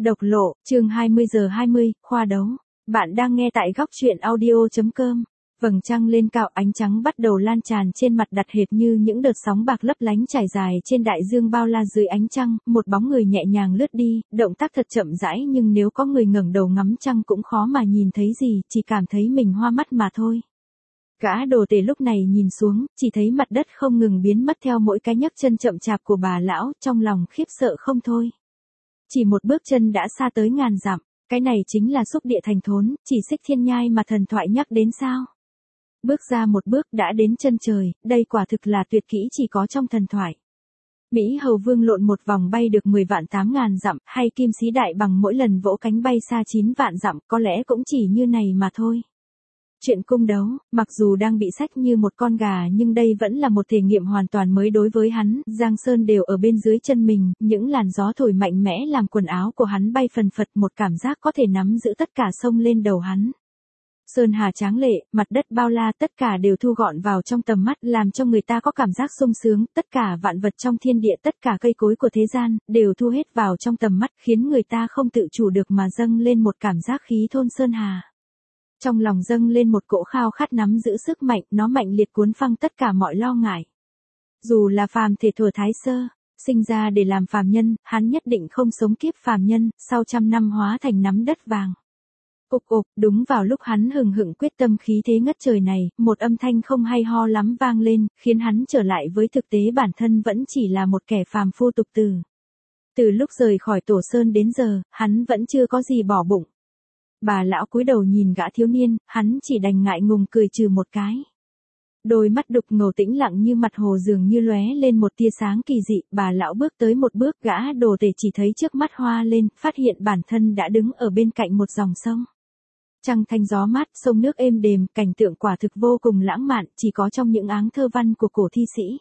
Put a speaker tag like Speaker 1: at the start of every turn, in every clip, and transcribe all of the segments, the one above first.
Speaker 1: Độc lộ, chương 20:20, khoa đấu. Bạn đang nghe tại góc truyện audio.com. Vầng trăng lên cao, ánh trắng bắt đầu lan tràn trên mặt đặt hệt như những đợt sóng bạc lấp lánh trải dài trên đại dương bao la. Dưới ánh trăng, một bóng người nhẹ nhàng lướt đi, động tác thật chậm rãi, nhưng nếu có người ngẩng đầu ngắm trăng cũng khó mà nhìn thấy gì, chỉ cảm thấy mình hoa mắt mà thôi. Gã đồ tể lúc này nhìn xuống, chỉ thấy mặt đất không ngừng biến mất theo mỗi cái nhấc chân chậm chạp của bà lão, trong lòng khiếp sợ không thôi. Chỉ một bước chân đã xa tới ngàn dặm, cái này chính là xúc địa thành thốn, chỉ xích thiên nhai mà thần thoại nhắc đến sao. Bước ra một bước đã đến chân trời, đây quả thực là tuyệt kỹ chỉ có trong thần thoại. Mỹ Hầu Vương lộn một vòng bay được 10 vạn 8 ngàn dặm, hay Kim Sĩ Đại Bằng mỗi lần vỗ cánh bay xa 9 vạn dặm, có lẽ cũng chỉ như này mà thôi. Chuyện cung đấu, mặc dù đang bị sách như một con gà nhưng đây vẫn là một thể nghiệm hoàn toàn mới đối với hắn, Giang Sơn đều ở bên dưới chân mình, những làn gió thổi mạnh mẽ làm quần áo của hắn bay phần phật, một cảm giác có thể nắm giữ tất cả sông lên đầu hắn. Sơn hà tráng lệ, mặt đất bao la, tất cả đều thu gọn vào trong tầm mắt, làm cho người ta có cảm giác sung sướng, tất cả vạn vật trong thiên địa, tất cả cây cối của thế gian, đều thu hết vào trong tầm mắt, khiến người ta không tự chủ được mà dâng lên một cảm giác khí thôn sơn hà. Trong lòng dâng lên một cỗ khao khát nắm giữ sức mạnh, nó mạnh liệt cuốn phăng tất cả mọi lo ngại. Dù là phàm thể thuở Thái Sơ, sinh ra để làm phàm nhân, hắn nhất định không sống kiếp phàm nhân, sau trăm năm hóa thành nắm đất vàng. Ục ục, đúng vào lúc hắn hừng hựng quyết tâm khí thế ngất trời này, một âm thanh không hay ho lắm vang lên, khiến hắn trở lại với thực tế bản thân vẫn chỉ là một kẻ phàm phu tục tử. Từ lúc rời khỏi Tổ Sơn đến giờ, hắn vẫn chưa có gì bỏ bụng. Bà lão cúi đầu nhìn gã thiếu niên, hắn chỉ đành ngại ngùng cười trừ một cái. Đôi mắt đục ngầu tĩnh lặng như mặt hồ dường như lóe lên một tia sáng kỳ dị, bà lão bước tới một bước, gã đồ tể chỉ thấy trước mắt hoa lên, phát hiện bản thân đã đứng ở bên cạnh một dòng sông. Trăng thanh gió mát, sông nước êm đềm, cảnh tượng quả thực vô cùng lãng mạn, chỉ có trong những áng thơ văn của cổ thi sĩ.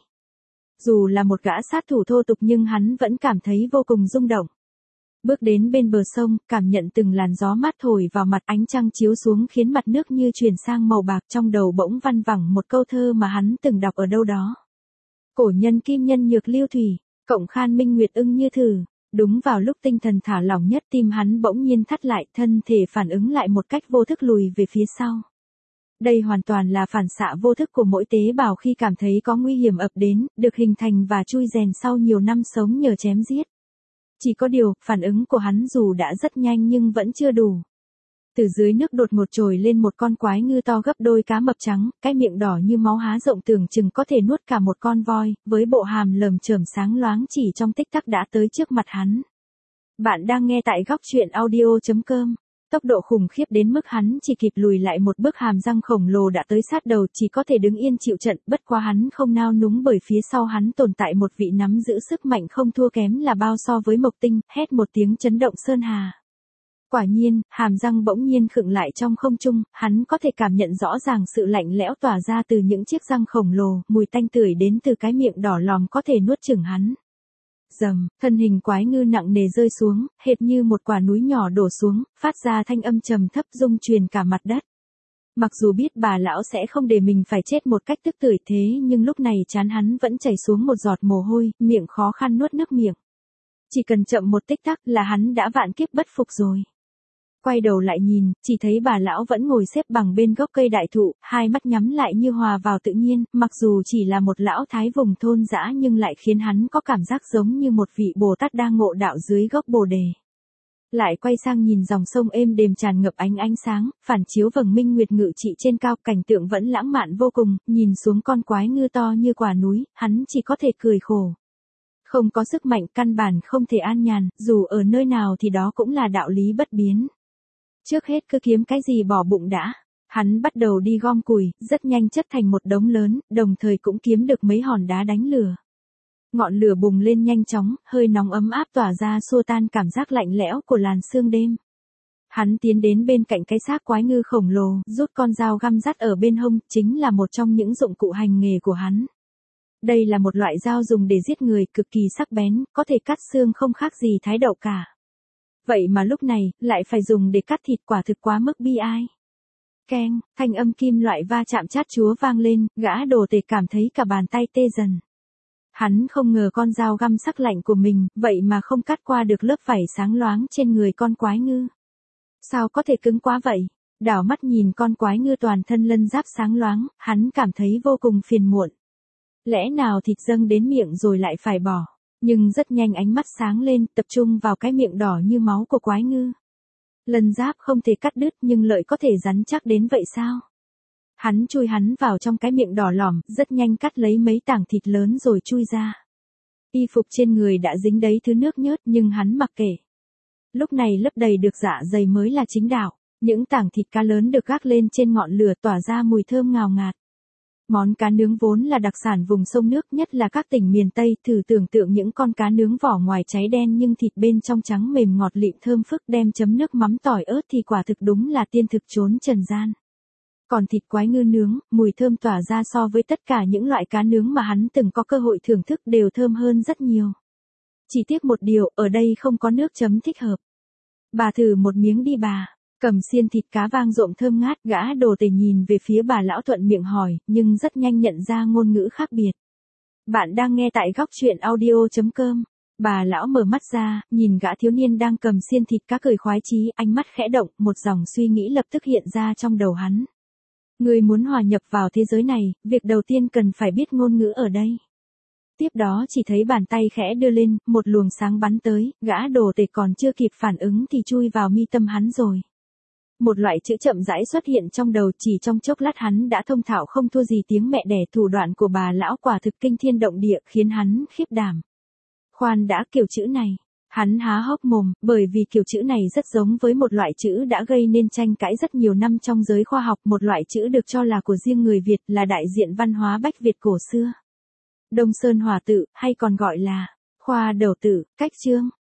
Speaker 1: Dù là một gã sát thủ thô tục nhưng hắn vẫn cảm thấy vô cùng rung động. Bước đến bên bờ sông, cảm nhận từng làn gió mát thổi vào mặt, ánh trăng chiếu xuống khiến mặt nước như chuyển sang màu bạc, trong đầu bỗng văng vẳng một câu thơ mà hắn từng đọc ở đâu đó. Cổ nhân kim nhân nhược lưu thủy, cộng khan minh nguyệt ưng như thử. Đúng vào lúc tinh thần thả lỏng nhất, tim hắn bỗng nhiên thắt lại, thân thể phản ứng lại một cách vô thức lùi về phía sau. Đây hoàn toàn là phản xạ vô thức của mỗi tế bào khi cảm thấy có nguy hiểm ập đến, được hình thành và chui rèn sau nhiều năm sống nhờ chém giết. Chỉ có điều, phản ứng của hắn dù đã rất nhanh nhưng vẫn chưa đủ. Từ dưới nước đột ngột trồi lên một con quái ngư to gấp đôi cá mập trắng, cái miệng đỏ như máu há rộng tưởng chừng có thể nuốt cả một con voi, với bộ hàm lởm chởm sáng loáng chỉ trong tích tắc đã tới trước mặt hắn. Bạn đang nghe tại góc truyện audio.com. Tốc độ khủng khiếp đến mức hắn chỉ kịp lùi lại một bước, hàm răng khổng lồ đã tới sát đầu, chỉ có thể đứng yên chịu trận, bất quá hắn không nao núng bởi phía sau hắn tồn tại một vị nắm giữ sức mạnh không thua kém là bao so với Mộc Tinh, hét một tiếng chấn động sơn hà. Quả nhiên, hàm răng bỗng nhiên khựng lại trong không trung, hắn có thể cảm nhận rõ ràng sự lạnh lẽo tỏa ra từ những chiếc răng khổng lồ, mùi tanh tưởi đến từ cái miệng đỏ lòm có thể nuốt chửng hắn. Rầm, thân hình quái ngư nặng nề rơi xuống, hệt như một quả núi nhỏ đổ xuống, phát ra thanh âm trầm thấp rung truyền cả mặt đất. Mặc dù biết bà lão sẽ không để mình phải chết một cách tức tưởi thế nhưng lúc này trán hắn vẫn chảy xuống một giọt mồ hôi, miệng khó khăn nuốt nước miệng. Chỉ cần chậm một tích tắc là hắn đã vạn kiếp bất phục rồi. Quay đầu lại nhìn, chỉ thấy bà lão vẫn ngồi xếp bằng bên gốc cây đại thụ, hai mắt nhắm lại như hòa vào tự nhiên, mặc dù chỉ là một lão thái vùng thôn dã nhưng lại khiến hắn có cảm giác giống như một vị Bồ Tát đang ngộ đạo dưới gốc Bồ đề. Lại quay sang nhìn dòng sông êm đềm tràn ngập ánh sáng, phản chiếu vầng minh nguyệt ngự trị trên cao, cảnh tượng vẫn lãng mạn vô cùng, nhìn xuống con quái ngư to như quả núi, hắn chỉ có thể cười khổ. Không có sức mạnh căn bản không thể an nhàn, dù ở nơi nào thì đó cũng là đạo lý bất biến. Trước hết cứ kiếm cái gì bỏ bụng đã. Hắn bắt đầu đi gom củi, rất nhanh chất thành một đống lớn, đồng thời cũng kiếm được mấy hòn đá đánh lửa. Ngọn lửa bùng lên nhanh chóng, hơi nóng ấm áp tỏa ra xua tan cảm giác lạnh lẽo của làn sương đêm. Hắn tiến đến bên cạnh cái xác quái ngư khổng lồ, rút con dao găm dắt ở bên hông, chính là một trong những dụng cụ hành nghề của hắn. Đây là một loại dao dùng để giết người, cực kỳ sắc bén, có thể cắt xương không khác gì thái đậu cả. Vậy mà lúc này, lại phải dùng để cắt thịt, quả thực quá mức bi ai. Keng, thanh âm kim loại va chạm chát chúa vang lên, gã đồ tể cảm thấy cả bàn tay tê dần. Hắn không ngờ con dao găm sắc lạnh của mình, vậy mà không cắt qua được lớp vảy sáng loáng trên người con quái ngư. Sao có thể cứng quá vậy? Đảo mắt nhìn con quái ngư toàn thân lân giáp sáng loáng, hắn cảm thấy vô cùng phiền muộn. Lẽ nào thịt dâng đến miệng rồi lại phải bỏ? Nhưng rất nhanh ánh mắt sáng lên, tập trung vào cái miệng đỏ như máu của quái ngư. Lân giáp không thể cắt đứt nhưng lợi có thể rắn chắc đến vậy sao? Hắn chui hắn vào trong cái miệng đỏ lòm, rất nhanh cắt lấy mấy tảng thịt lớn rồi chui ra. Y phục trên người đã dính đầy thứ nước nhớt nhưng hắn mặc kệ. Lúc này lấp đầy được dạ dày mới là chính đạo. Những tảng thịt cá lớn được gác lên trên ngọn lửa tỏa ra mùi thơm ngào ngạt. Món cá nướng vốn là đặc sản vùng sông nước, nhất là các tỉnh miền Tây, thử tưởng tượng những con cá nướng vỏ ngoài cháy đen nhưng thịt bên trong trắng mềm ngọt lịm thơm phức, đem chấm nước mắm tỏi ớt thì quả thực đúng là tiên thực chốn trần gian. Còn thịt quái ngư nướng, mùi thơm tỏa ra so với tất cả những loại cá nướng mà hắn từng có cơ hội thưởng thức đều thơm hơn rất nhiều. Chỉ tiếc một điều, ở đây không có nước chấm thích hợp. Bà thử một miếng đi bà. Cầm xiên thịt cá vang rộm thơm ngát, gã đồ tể nhìn về phía bà lão thuận miệng hỏi, nhưng rất nhanh nhận ra ngôn ngữ khác biệt. Bạn đang nghe tại góc truyện audio.com. Bà lão mở mắt ra, nhìn gã thiếu niên đang cầm xiên thịt cá cười khoái chí, ánh mắt khẽ động, một dòng suy nghĩ lập tức hiện ra trong đầu hắn. Người muốn hòa nhập vào thế giới này, việc đầu tiên cần phải biết ngôn ngữ ở đây. Tiếp đó chỉ thấy bàn tay khẽ đưa lên, một luồng sáng bắn tới, gã đồ tể còn chưa kịp phản ứng thì chui vào mi tâm hắn rồi. Một loại chữ chậm rãi xuất hiện trong đầu, chỉ trong chốc lát hắn đã thông thạo không thua gì tiếng mẹ đẻ. Thủ đoạn của bà lão quả thực kinh thiên động địa, khiến hắn khiếp đảm. Khoan đã, kiểu chữ này. Hắn há hốc mồm, bởi vì kiểu chữ này rất giống với một loại chữ đã gây nên tranh cãi rất nhiều năm trong giới khoa học, một loại chữ được cho là của riêng người Việt, là đại diện văn hóa Bách Việt cổ xưa. Đông Sơn Hòa Tự, hay còn gọi là Khoa Đầu Tự, Cách Chương.